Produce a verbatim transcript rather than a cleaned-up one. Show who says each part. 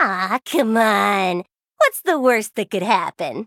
Speaker 1: Ah, come on. What's the worst that could happen?